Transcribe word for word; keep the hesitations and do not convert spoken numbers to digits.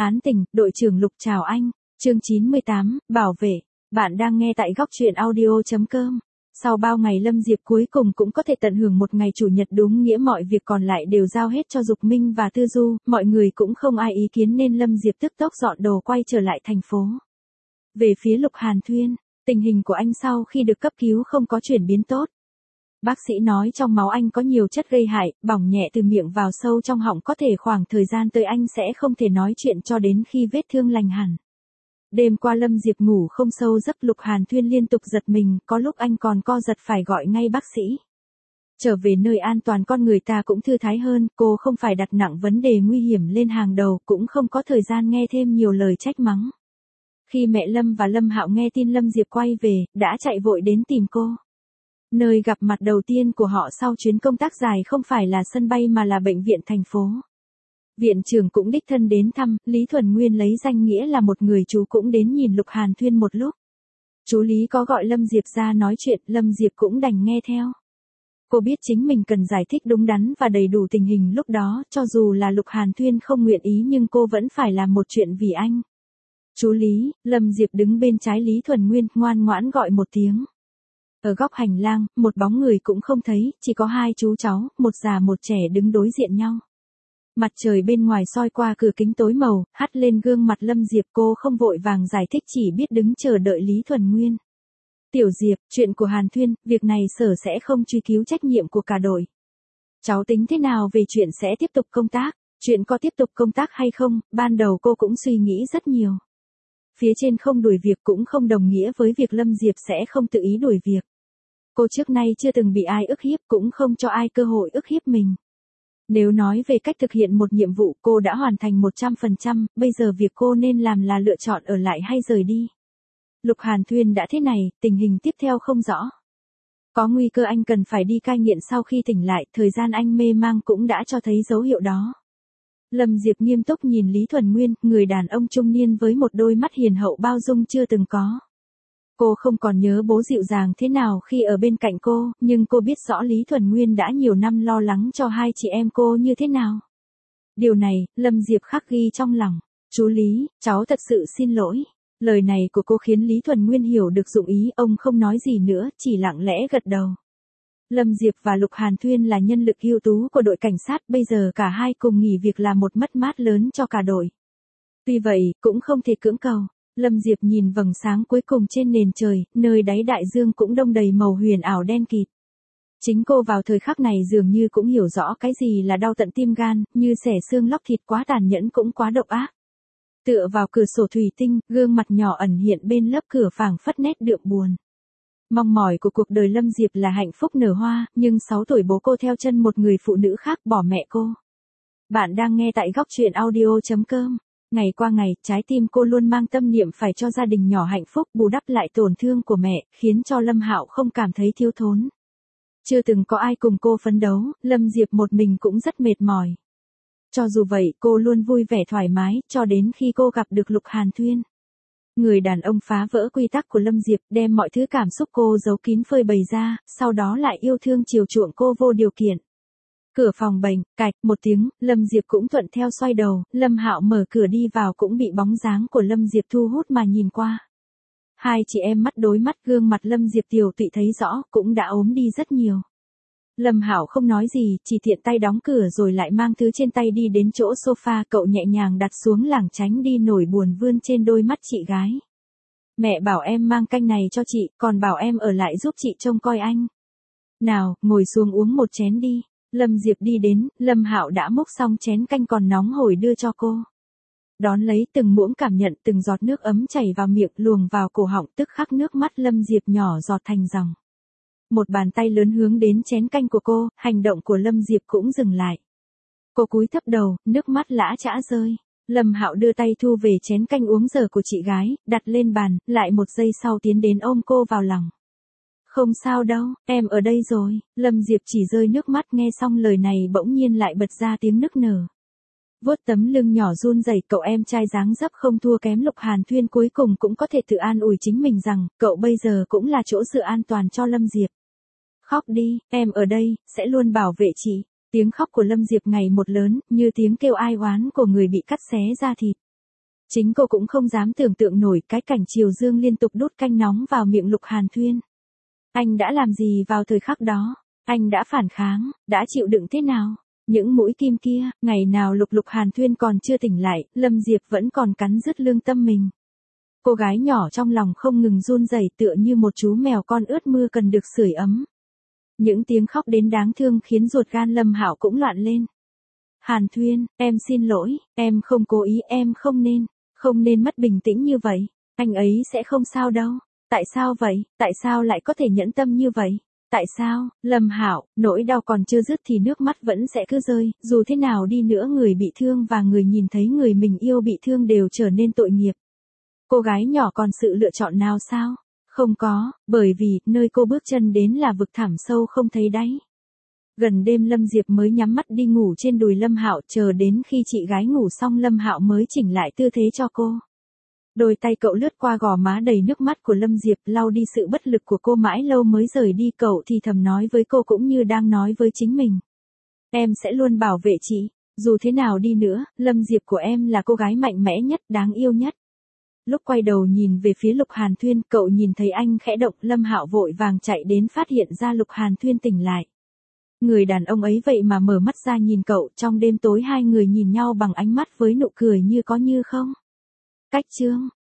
Án tình, đội trưởng Lục chào anh. Chương chín mươi tám, bảo vệ. Bạn đang nghe tại góc truyện audio chấm com. Sau bao ngày Lâm Diệp cuối cùng cũng có thể tận hưởng một ngày chủ nhật đúng nghĩa, mọi việc còn lại đều giao hết cho Dục Minh và Tư Du, mọi người cũng không ai ý kiến nên Lâm Diệp tức tốc dọn đồ quay trở lại thành phố. Về phía Lục Hàn Thuyên, tình hình của anh sau khi được cấp cứu không có chuyển biến tốt. Bác sĩ nói trong máu anh có nhiều chất gây hại, bỏng nhẹ từ miệng vào sâu trong họng, có thể khoảng thời gian tới anh sẽ không thể nói chuyện cho đến khi vết thương lành hẳn. Đêm qua Lâm Diệp ngủ không sâu giấc, Lục Hàn Thuyên liên tục giật mình, có lúc anh còn co giật phải gọi ngay bác sĩ. Trở về nơi an toàn con người ta cũng thư thái hơn, cô không phải đặt nặng vấn đề nguy hiểm lên hàng đầu, cũng không có thời gian nghe thêm nhiều lời trách mắng. Khi mẹ Lâm và Lâm Hạo nghe tin Lâm Diệp quay về, đã chạy vội đến tìm cô. Nơi gặp mặt đầu tiên của họ sau chuyến công tác dài không phải là sân bay mà là bệnh viện thành phố. Viện trưởng cũng đích thân đến thăm, Lý Thuần Nguyên lấy danh nghĩa là một người chú cũng đến nhìn Lục Hàn Thuyên một lúc. Chú Lý có gọi Lâm Diệp ra nói chuyện, Lâm Diệp cũng đành nghe theo. Cô biết chính mình cần giải thích đúng đắn và đầy đủ tình hình lúc đó, cho dù là Lục Hàn Thuyên không nguyện ý nhưng cô vẫn phải làm một chuyện vì anh. Chú Lý, Lâm Diệp đứng bên trái Lý Thuần Nguyên, ngoan ngoãn gọi một tiếng. Ở góc hành lang, một bóng người cũng không thấy, chỉ có hai chú cháu, một già một trẻ đứng đối diện nhau. Mặt trời bên ngoài soi qua cửa kính tối màu, hắt lên gương mặt Lâm Diệp, cô không vội vàng giải thích, chỉ biết đứng chờ đợi Lý Thuần Nguyên. Tiểu Diệp, chuyện của Hàn Thuyên, việc này sở sẽ không truy cứu trách nhiệm của cả đội. Cháu tính thế nào về chuyện sẽ tiếp tục công tác, chuyện có tiếp tục công tác hay không, ban đầu cô cũng suy nghĩ rất nhiều. Phía trên không đuổi việc cũng không đồng nghĩa với việc Lâm Diệp sẽ không tự ý đuổi việc. Cô trước nay chưa từng bị ai ức hiếp, cũng không cho ai cơ hội ức hiếp mình. Nếu nói về cách thực hiện một nhiệm vụ, cô đã hoàn thành một trăm phần trăm, bây giờ việc cô nên làm là lựa chọn ở lại hay rời đi. Lục Hàn Thuyên đã thế này, tình hình tiếp theo không rõ. Có nguy cơ anh cần phải đi cai nghiện sau khi tỉnh lại, thời gian anh mê mang cũng đã cho thấy dấu hiệu đó. Lâm Diệp nghiêm túc nhìn Lý Thuần Nguyên, người đàn ông trung niên với một đôi mắt hiền hậu bao dung chưa từng có. Cô không còn nhớ bố dịu dàng thế nào khi ở bên cạnh cô, nhưng cô biết rõ Lý Thuần Nguyên đã nhiều năm lo lắng cho hai chị em cô như thế nào. Điều này, Lâm Diệp khắc ghi trong lòng. Chú Lý, cháu thật sự xin lỗi. Lời này của cô khiến Lý Thuần Nguyên hiểu được dụng ý, ông không nói gì nữa, chỉ lặng lẽ gật đầu. Lâm Diệp và Lục Hàn Thuyên là nhân lực ưu tú của đội cảnh sát, bây giờ cả hai cùng nghỉ việc là một mất mát lớn cho cả đội. Tuy vậy, cũng không thể cưỡng cầu. Lâm Diệp nhìn vầng sáng cuối cùng trên nền trời, nơi đáy đại dương cũng đông đầy màu huyền ảo đen kịt. Chính cô vào thời khắc này dường như cũng hiểu rõ cái gì là đau tận tim gan, như xẻ xương lóc thịt, quá tàn nhẫn cũng quá độc ác. Tựa vào cửa sổ thủy tinh, gương mặt nhỏ ẩn hiện bên lớp cửa phảng phất nét đượm buồn. Mong mỏi của cuộc đời Lâm Diệp là hạnh phúc nở hoa, nhưng sáu tuổi bố cô theo chân một người phụ nữ khác, bỏ mẹ cô. Bạn đang nghe tại góc truyện audio chấm com. Ngày qua ngày, trái tim cô luôn mang tâm niệm phải cho gia đình nhỏ hạnh phúc, bù đắp lại tổn thương của mẹ, khiến cho Lâm Hạo không cảm thấy thiếu thốn. Chưa từng có ai cùng cô phấn đấu, Lâm Diệp một mình cũng rất mệt mỏi. Cho dù vậy, cô luôn vui vẻ thoải mái, cho đến khi cô gặp được Lục Hàn Thuyên. Người đàn ông phá vỡ quy tắc của Lâm Diệp, đem mọi thứ cảm xúc cô giấu kín phơi bày ra, sau đó lại yêu thương chiều chuộng cô vô điều kiện. Cửa phòng bệnh, cạch, một tiếng, Lâm Diệp cũng thuận theo xoay đầu, Lâm Hạo mở cửa đi vào cũng bị bóng dáng của Lâm Diệp thu hút mà nhìn qua. Hai chị em mắt đối mắt, gương mặt Lâm Diệp tiểu tụy thấy rõ, cũng đã ốm đi rất nhiều. Lâm Hạo không nói gì, chỉ tiện tay đóng cửa rồi lại mang thứ trên tay đi đến chỗ sofa, cậu nhẹ nhàng đặt xuống lảng tránh đi nỗi buồn vươn trên đôi mắt chị gái. Mẹ bảo em mang canh này cho chị, còn bảo em ở lại giúp chị trông coi anh. Nào, ngồi xuống uống một chén đi. Lâm Diệp đi đến, Lâm Hạo đã múc xong chén canh còn nóng hổi đưa cho cô. Đón lấy từng muỗng cảm nhận từng giọt nước ấm chảy vào miệng luồng vào cổ họng, tức khắc nước mắt Lâm Diệp nhỏ giọt thành dòng. Một bàn tay lớn hướng đến chén canh của cô, hành động của Lâm Diệp cũng dừng lại. Cô cúi thấp đầu, nước mắt lã chã rơi. Lâm Hạo đưa tay thu về chén canh uống dở của chị gái, đặt lên bàn, lại một giây sau tiến đến ôm cô vào lòng. Không sao đâu, em ở đây rồi. Lâm Diệp chỉ rơi nước mắt, nghe xong lời này bỗng nhiên lại bật ra tiếng nức nở. Vuốt tấm lưng nhỏ run rẩy, cậu em trai dáng dấp không thua kém Lục Hàn Thuyên cuối cùng cũng có thể tự an ủi chính mình rằng, cậu bây giờ cũng là chỗ dựa an toàn cho Lâm Diệp. Khóc đi, em ở đây, sẽ luôn bảo vệ chị. Tiếng khóc của Lâm Diệp ngày một lớn, như tiếng kêu ai oán của người bị cắt xé da thịt. Chính cô cũng không dám tưởng tượng nổi cái cảnh Triều Dương liên tục đút canh nóng vào miệng Lục Hàn Thuyên. Anh đã làm gì vào thời khắc đó? Anh đã phản kháng, đã chịu đựng thế nào? Những mũi kim kia, ngày nào Lục Lục Hàn Thuyên còn chưa tỉnh lại, Lâm Diệp vẫn còn cắn rứt lương tâm mình. Cô gái nhỏ trong lòng không ngừng run rẩy tựa như một chú mèo con ướt mưa cần được sưởi ấm. Những tiếng khóc đến đáng thương khiến ruột gan Lâm Hạo cũng loạn lên. Hàn Thuyên, em xin lỗi, em không cố ý, em không nên, không nên mất bình tĩnh như vậy, anh ấy sẽ không sao đâu. Tại sao vậy, tại sao lại có thể nhẫn tâm như vậy? Tại sao, Lâm Hạo, nỗi đau còn chưa dứt thì nước mắt vẫn sẽ cứ rơi, dù thế nào đi nữa người bị thương và người nhìn thấy người mình yêu bị thương đều trở nên tội nghiệp. Cô gái nhỏ còn sự lựa chọn nào sao? Không có, bởi vì, nơi cô bước chân đến là vực thẳm sâu không thấy đáy. Gần đêm Lâm Diệp mới nhắm mắt đi ngủ trên đùi Lâm Hạo, chờ đến khi chị gái ngủ xong Lâm Hạo mới chỉnh lại tư thế cho cô. Đôi tay cậu lướt qua gò má đầy nước mắt của Lâm Diệp, lau đi sự bất lực của cô mãi lâu mới rời đi, cậu thì thầm nói với cô cũng như đang nói với chính mình. Em sẽ luôn bảo vệ chị, dù thế nào đi nữa, Lâm Diệp của em là cô gái mạnh mẽ nhất, đáng yêu nhất. Lúc quay đầu nhìn về phía Lục Hàn Thuyên, cậu nhìn thấy anh khẽ động, Lâm Hạo vội vàng chạy đến phát hiện ra Lục Hàn Thuyên tỉnh lại. Người đàn ông ấy vậy mà mở mắt ra nhìn cậu, trong đêm tối hai người nhìn nhau bằng ánh mắt với nụ cười như có như không. Cách chương